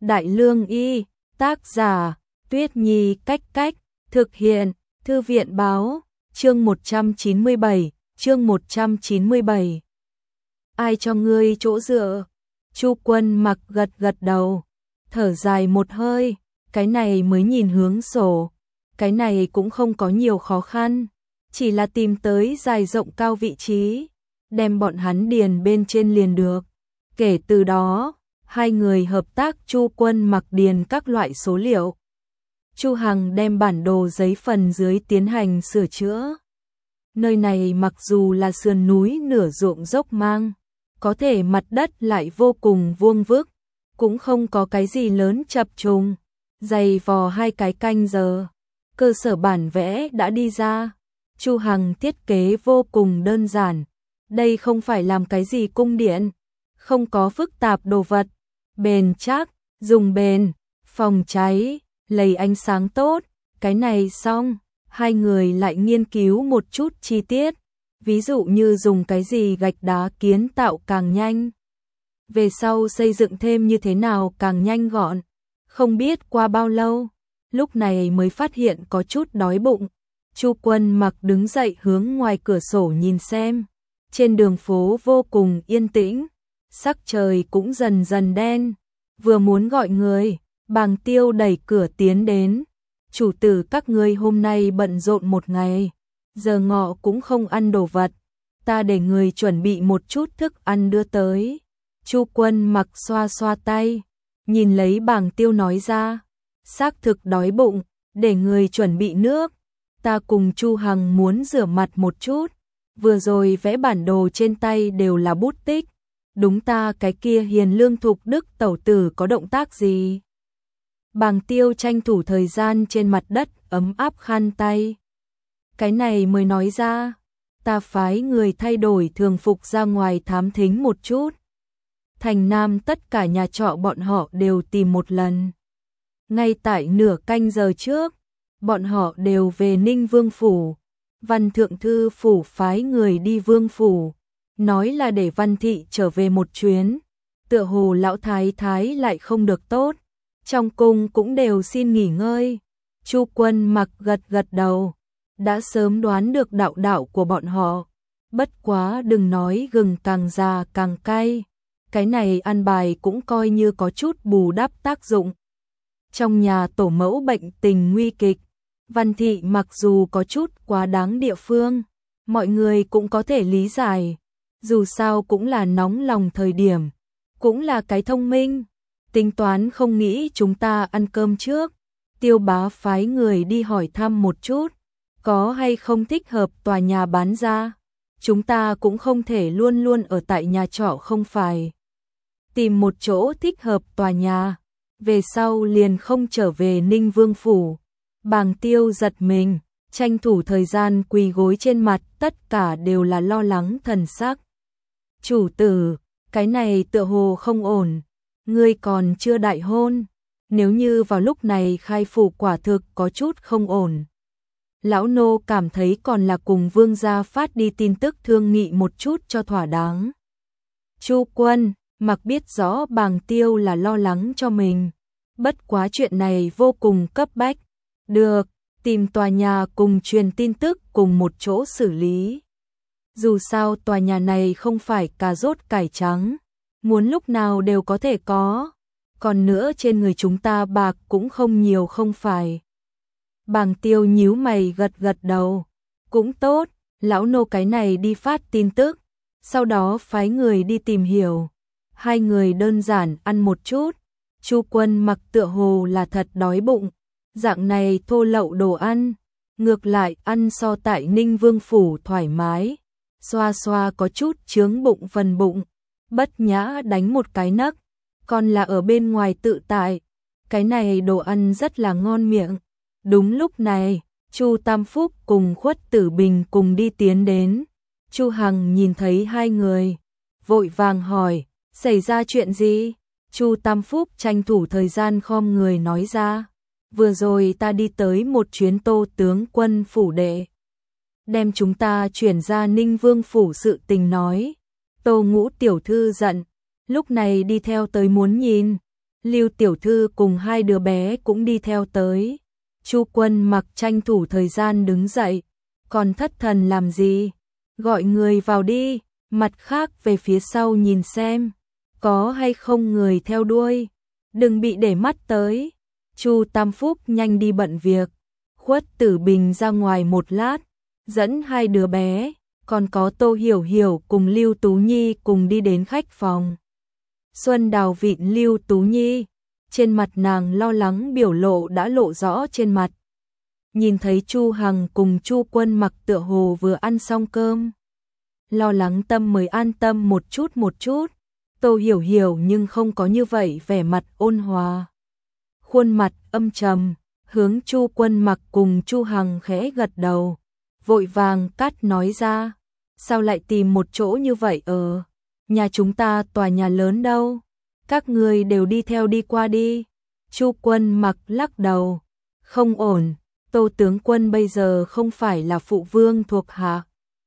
Đại Lương Y, tác giả, Tuyết Nhi Cách Cách, thực hiện, Thư viện Báo, chương 197. Ai cho ngươi chỗ dựa? Chu Quân Mặc gật gật đầu, thở dài một hơi, cái này mới nhìn hướng sổ, cái này cũng không có nhiều khó khăn, chỉ là tìm tới dài rộng cao vị trí, đem bọn hắn điền bên trên liền được. Kể từ đó, hai người hợp tác. Chu Quân Mặc điền các loại số liệu. Chu Hằng đem bản đồ giấy phần dưới tiến hành sửa chữa. Nơi này mặc dù là sườn núi nửa ruộng dốc mang, có thể mặt đất lại vô cùng vuông vức, cũng không có cái gì lớn chập trùng, dày vò 2 cái canh giờ. Cơ sở bản vẽ đã đi ra. Chu Hằng thiết kế vô cùng đơn giản, đây không phải làm cái gì cung điện, không có phức tạp đồ vật, bền chắc, dùng bền, phòng cháy, lấy ánh sáng tốt. Cái này xong, hai người lại nghiên cứu một chút chi tiết, ví dụ như dùng cái gì gạch đá kiến tạo càng nhanh, về sau xây dựng thêm như thế nào càng nhanh gọn. Không biết qua bao lâu, lúc này mới phát hiện có chút đói bụng. Chu Quân Mặc đứng dậy hướng ngoài cửa sổ nhìn xem, trên đường phố vô cùng yên tĩnh, sắc trời cũng dần dần đen. Vừa muốn gọi người, Bàng Tiêu đẩy cửa tiến đến. Chủ tử, các ngươi hôm nay bận rộn một ngày, giờ ngọ cũng không ăn đồ vật, ta để người chuẩn bị một chút thức ăn đưa tới. Chu Quân Mặc xoa xoa tay, nhìn lấy Bàng Tiêu nói ra, xác thực đói bụng, để người chuẩn bị nước. Ta cùng Chu Hằng muốn rửa mặt một chút, vừa rồi vẽ bản đồ trên tay đều là bút tích. Đúng, ta cái kia Hiền Lương Thục Đức tẩu tử có động tác gì? Bàng Tiêu tranh thủ thời gian trên mặt đất ấm áp khăn tay. Cái này mới nói ra, ta phái người thay đổi thường phục ra ngoài thám thính một chút. Thành Nam tất cả nhà trọ bọn họ đều tìm một lần. Ngay tại nửa canh giờ trước, bọn họ đều về Ninh Vương Phủ. Văn Thượng Thư Phủ phái người đi Vương Phủ, nói là để Văn Thị trở về một chuyến. Tựa hồ lão thái thái lại không được tốt, trong cung cũng đều xin nghỉ ngơi. Chu Quân Mặc gật gật đầu, đã sớm đoán được đạo đạo của bọn họ. Bất quá đừng nói gừng càng già càng cay, cái này ăn bài cũng coi như có chút bù đắp tác dụng. Trong nhà tổ mẫu bệnh tình nguy kịch, Văn Thị mặc dù có chút quá đáng địa phương, mọi người cũng có thể lý giải, dù sao cũng là nóng lòng thời điểm, cũng là cái thông minh, tính toán không nghĩ chúng ta ăn cơm trước. Tiêu bá phái người đi hỏi thăm một chút, có hay không thích hợp tòa nhà bán ra. Chúng ta cũng không thể luôn luôn ở tại nhà trọ, không phải. Tìm một chỗ thích hợp tòa nhà, về sau liền không trở về Ninh Vương Phủ. Bàng Tiêu giật mình, tranh thủ thời gian quỳ gối trên mặt, tất cả đều là lo lắng thần sắc. Chủ tử, cái này tựa hồ không ổn, ngươi còn chưa đại hôn, nếu như vào lúc này khai phủ quả thực có chút không ổn. Lão nô cảm thấy còn là cùng vương gia phát đi tin tức thương nghị một chút cho thỏa đáng. Chu Quân Mặc biết rõ Bàng Tiêu là lo lắng cho mình, bất quá chuyện này vô cùng cấp bách. Được, tìm tòa nhà cùng truyền tin tức cùng một chỗ xử lý. Dù sao tòa nhà này không phải cà rốt cải trắng, muốn lúc nào đều có thể có. Còn nữa trên người chúng ta bạc cũng không nhiều, không phải. Bàng Tiêu nhíu mày gật gật đầu. Cũng tốt, lão nô cái này đi phát tin tức, sau đó phái người đi tìm hiểu. Hai người đơn giản ăn một chút. Chu Quân Mặc tựa hồ là thật đói bụng. Dạng này thô lậu đồ ăn, ngược lại ăn so tại Ninh Vương Phủ thoải mái. Xoa xoa có chút chướng bụng phần bụng, bất nhã đánh một cái nấc, còn là ở bên ngoài tự tại. Cái này đồ ăn rất là ngon miệng. Đúng lúc này, Chu Tam Phúc cùng Khuất Tử Bình cùng đi tiến đến. Chu Hằng nhìn thấy hai người, vội vàng hỏi, xảy ra chuyện gì? Chu Tam Phúc tranh thủ thời gian khom người nói ra, vừa rồi ta đi tới một chuyến Tô tướng quân phủ đệ, đem chúng ta chuyển ra Ninh Vương Phủ sự tình nói. Tô Ngũ tiểu thư giận, lúc này đi theo tới muốn nhìn. Lưu tiểu thư cùng hai đứa bé cũng đi theo tới. Chu Quân Mặc tranh thủ thời gian đứng dậy, còn thất thần làm gì? Gọi người vào đi, mặt khác về phía sau nhìn xem, có hay không người theo đuôi, đừng bị để mắt tới. Chu Tam Phúc nhanh đi bận việc, Khuất Tử Bình ra ngoài một lát, dẫn hai đứa bé, còn có Tô Hiểu Hiểu cùng Lưu Tú Nhi cùng đi đến khách phòng. Xuân Đào vịn Lưu Tú Nhi, trên mặt nàng lo lắng biểu lộ đã lộ rõ trên mặt. Nhìn thấy Chu Hằng cùng Chu Quân Mặc tựa hồ vừa ăn xong cơm, lo lắng tâm mới an tâm một chút. Tô Hiểu Hiểu nhưng không có như vậy, vẻ mặt ôn hòa, khuôn mặt âm trầm, hướng Chu Quân Mặc cùng Chu Hằng khẽ gật đầu, vội vàng cắt nói ra, sao lại tìm một chỗ như vậy? Nhà chúng ta tòa nhà lớn đâu, các người đều đi theo đi qua đi. Chu Quân Mặc lắc đầu, không ổn, Tô tướng quân bây giờ không phải là phụ vương thuộc hạ.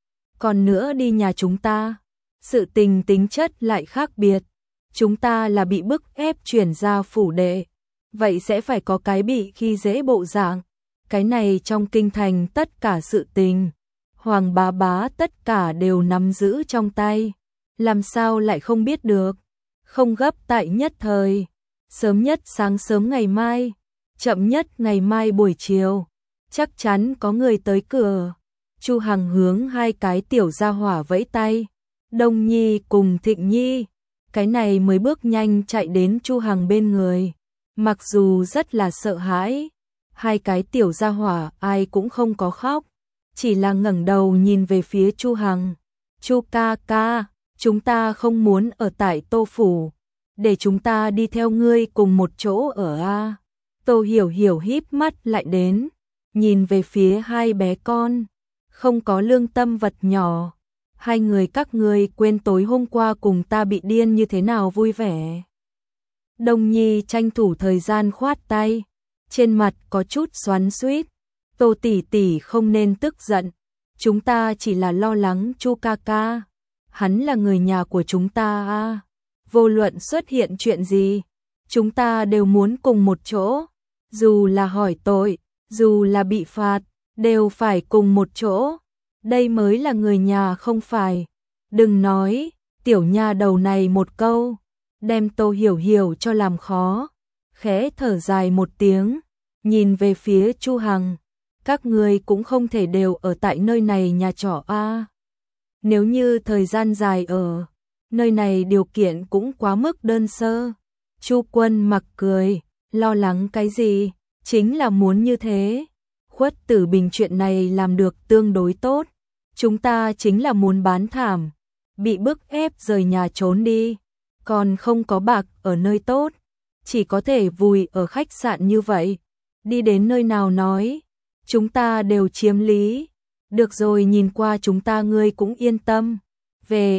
Còn nữa đi nhà chúng ta, sự tình tính chất lại khác biệt, chúng ta là bị bức ép chuyển ra phủ đệ, vậy sẽ phải có cái bị khi dễ bộ dạng. Cái này trong kinh thành tất cả sự tình, Hoàng bá bá tất cả đều nắm giữ trong tay, làm sao lại không biết được? Không gấp tại nhất thời, sớm nhất sáng sớm ngày mai, chậm nhất ngày mai buổi chiều, chắc chắn có người tới cửa. Chu Hằng hướng hai cái tiểu gia hỏa vẫy tay, Đông Nhi cùng Thịnh Nhi, cái này mới bước nhanh chạy đến Chu Hằng bên người. Mặc dù rất là sợ hãi, hai cái tiểu gia hỏa ai cũng không có khóc, chỉ là ngẩng đầu nhìn về phía Chu Hằng. Chu ca ca, chúng ta không muốn ở tại Tô phủ, để chúng ta đi theo ngươi cùng một chỗ ở a. Tô Hiểu Hiểu híp mắt lại đến, nhìn về phía hai bé con, không có lương tâm vật nhỏ, hai người các ngươi quên tối hôm qua cùng ta bị điên như thế nào vui vẻ. Đông Nhi tranh thủ thời gian khoát tay, trên mặt có chút xoắn xuýt. Tô tỷ tỷ không nên tức giận, chúng ta chỉ là lo lắng Chu ca ca, hắn là người nhà của chúng ta a. Vô luận xuất hiện chuyện gì, chúng ta đều muốn cùng một chỗ, dù là hỏi tội, dù là bị phạt, đều phải cùng một chỗ. Đây mới là người nhà không phải. Đừng nói, tiểu nha đầu này một câu, đem Tô Hiểu Hiểu cho làm khó. Khẽ thở dài một tiếng, nhìn về phía Chu Hằng, các ngươi cũng không thể đều ở tại nơi này nhà trọ a. Nếu như thời gian dài ở nơi này điều kiện cũng quá mức đơn sơ. Chu Quân Mặc cười, lo lắng cái gì, chính là muốn như thế. Khuất Tử Bình chuyện này làm được tương đối tốt, chúng ta chính là muốn bán thảm, bị bức ép rời nhà trốn đi, còn không có bạc ở nơi tốt, chỉ có thể vùi ở khách sạn như vậy. Đi đến nơi nào nói, chúng ta đều chiếm lý. Được rồi, nhìn qua chúng ta ngươi cũng yên tâm. Về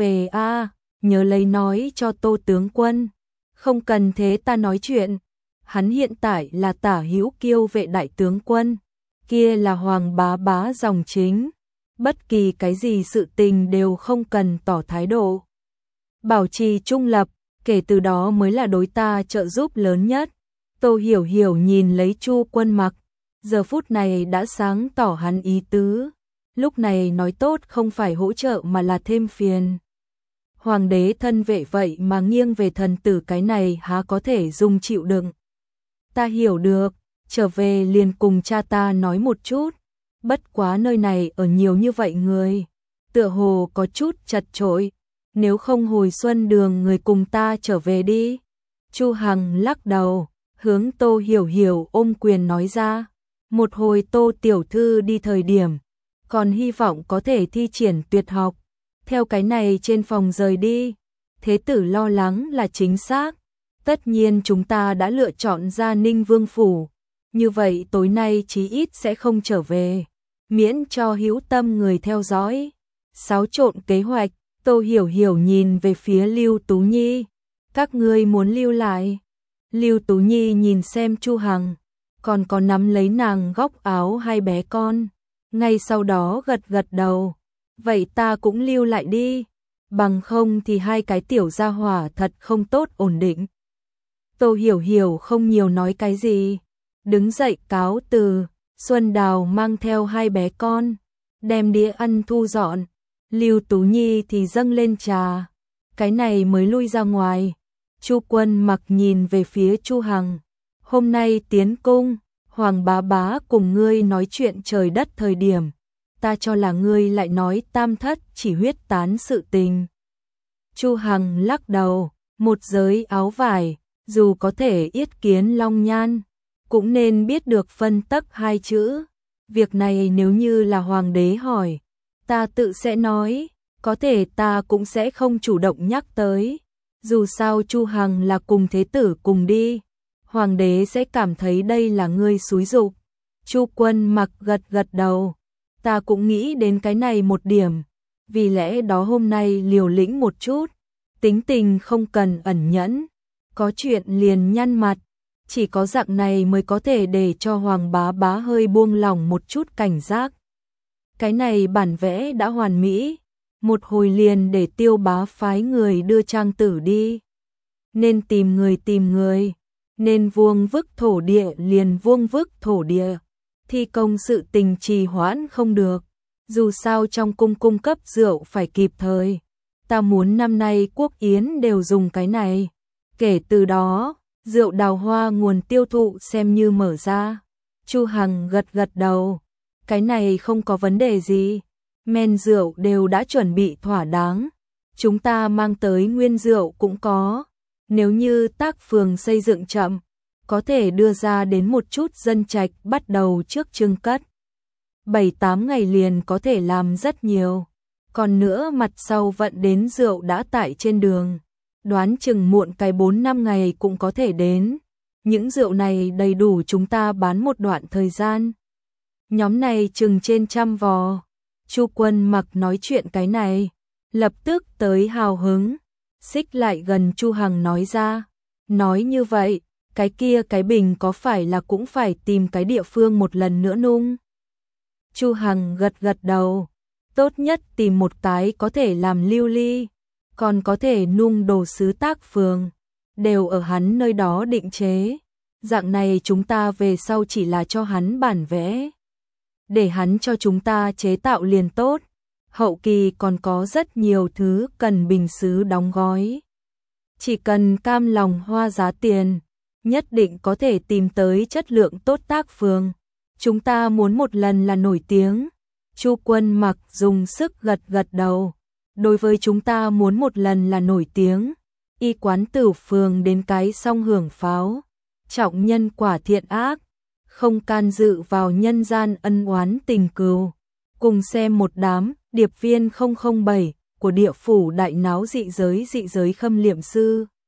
a, nhớ lấy nói cho Tô tướng quân, không cần thế ta nói chuyện. Hắn hiện tại là Tả Hữu Kiêu vệ đại tướng quân, kia là Hoàng bá bá dòng chính. Bất kỳ cái gì sự tình đều không cần tỏ thái độ, bảo trì trung lập, kể từ đó mới là đối ta trợ giúp lớn nhất. Tô Hiểu Hiểu nhìn lấy Chu Quân Mặc, giờ phút này đã sáng tỏ hắn ý tứ, lúc này nói tốt không phải hỗ trợ mà là thêm phiền. Hoàng đế thân vệ vậy mà nghiêng về thần tử, cái này há có thể dung chịu đựng. Ta hiểu được, trở về liền cùng cha ta nói một chút, bất quá nơi này ở nhiều như vậy người, tựa hồ có chút chật chội, nếu không hồi Xuân Đường người cùng ta trở về đi. Chu Hằng lắc đầu, hướng Tô Hiểu Hiểu ôm quyền nói ra, một hồi Tô tiểu thư đi thời điểm, còn hy vọng có thể thi triển tuyệt học, theo cái này trên phòng rời đi. Thế tử lo lắng là chính xác, tất nhiên chúng ta đã lựa chọn ra Ninh Vương phủ, như vậy tối nay chí ít sẽ không trở về, miễn cho hữu tâm người theo dõi, xáo trộn kế hoạch. Tô Hiểu Hiểu nhìn về phía Lưu Tú Nhi, các ngươi muốn lưu lại? Lưu Tú Nhi nhìn xem Chu Hằng, còn có nắm lấy nàng góc áo hai bé con, ngay sau đó gật gật đầu, vậy ta cũng lưu lại đi, bằng không thì hai cái tiểu gia hỏa thật không tốt ổn định. Tô Hiểu Hiểu không nhiều nói cái gì, đứng dậy cáo từ. Xuân Đào mang theo hai bé con, đem đĩa ăn thu dọn. Lưu Tú Nhi thì dâng lên trà, cái này mới lui ra ngoài. Chu Quân Mặc nhìn về phía Chu Hằng, hôm nay tiến cung, Hoàng bá bá cùng ngươi nói chuyện trời đất thời điểm, ta cho là ngươi lại nói tam thất chỉ huyết tán sự tình. Chu Hằng lắc đầu, một giới áo vải, dù có thể yết kiến long nhan, cũng nên biết được phân tắc hai chữ. Việc này nếu như là hoàng đế hỏi, ta tự sẽ nói, có thể ta cũng sẽ không chủ động nhắc tới. Dù sao Chu Hằng là cùng thế tử cùng đi, hoàng đế sẽ cảm thấy đây là ngươi xúi giục. Chu Quân Mặc gật gật đầu, ta cũng nghĩ đến cái này một điểm, vì lẽ đó hôm nay liều lĩnh một chút, tính tình không cần ẩn nhẫn, có chuyện liền nhăn mặt, chỉ có dạng này mới có thể để cho Hoàng bá bá hơi buông lỏng một chút cảnh giác. Cái này bản vẽ đã hoàn mỹ, một hồi liền để Tiêu bá phái người đưa trang tử đi. Nên tìm người, nên vuông vức thổ địa liền vuông vức thổ địa, thi công sự tình trì hoãn không được, dù sao trong cung cấp rượu phải kịp thời. Ta muốn năm nay quốc yến đều dùng cái này, kể từ đó, rượu đào hoa nguồn tiêu thụ xem như mở ra. Chu Hằng gật gật đầu, cái này không có vấn đề gì, men rượu đều đã chuẩn bị thỏa đáng, chúng ta mang tới nguyên rượu cũng có, nếu như tác phường xây dựng chậm, có thể đưa ra đến một chút dân trạch bắt đầu trước trưng cất. 7-8 ngày liền có thể làm rất nhiều, còn nữa mặt sau vận đến rượu đã tại trên đường, đoán chừng muộn cái 4-5 ngày cũng có thể đến. Những rượu này đầy đủ chúng ta bán một đoạn thời gian. Nhóm này chừng trên 100 vò. Chu Quân Mặc nói chuyện cái này, lập tức tới hào hứng, xích lại gần Chu Hằng nói ra, nói như vậy, cái kia cái bình có phải là cũng phải tìm cái địa phương một lần nữa nung? Chu Hằng gật gật đầu, tốt nhất tìm một cái có thể làm lưu ly, còn có thể nung đồ sứ tác phường, đều ở hắn nơi đó định chế. Dạng này chúng ta về sau chỉ là cho hắn bản vẽ, để hắn cho chúng ta chế tạo liền tốt. Hậu kỳ còn có rất nhiều thứ cần bình sứ đóng gói. Chỉ cần cam lòng hoa giá tiền, nhất định có thể tìm tới chất lượng tốt tác phường. Chúng ta muốn một lần là nổi tiếng. Chu Quân Mặc dùng sức gật gật đầu. Đối với chúng ta muốn một lần là nổi tiếng, y quán Tử phường đến cái song hưởng pháo, trọng nhân quả thiện ác, không can dự vào nhân gian ân oán tình cừu. Cùng xem một đám điệp viên 007 của địa phủ đại náo dị giới khâm liệm sư.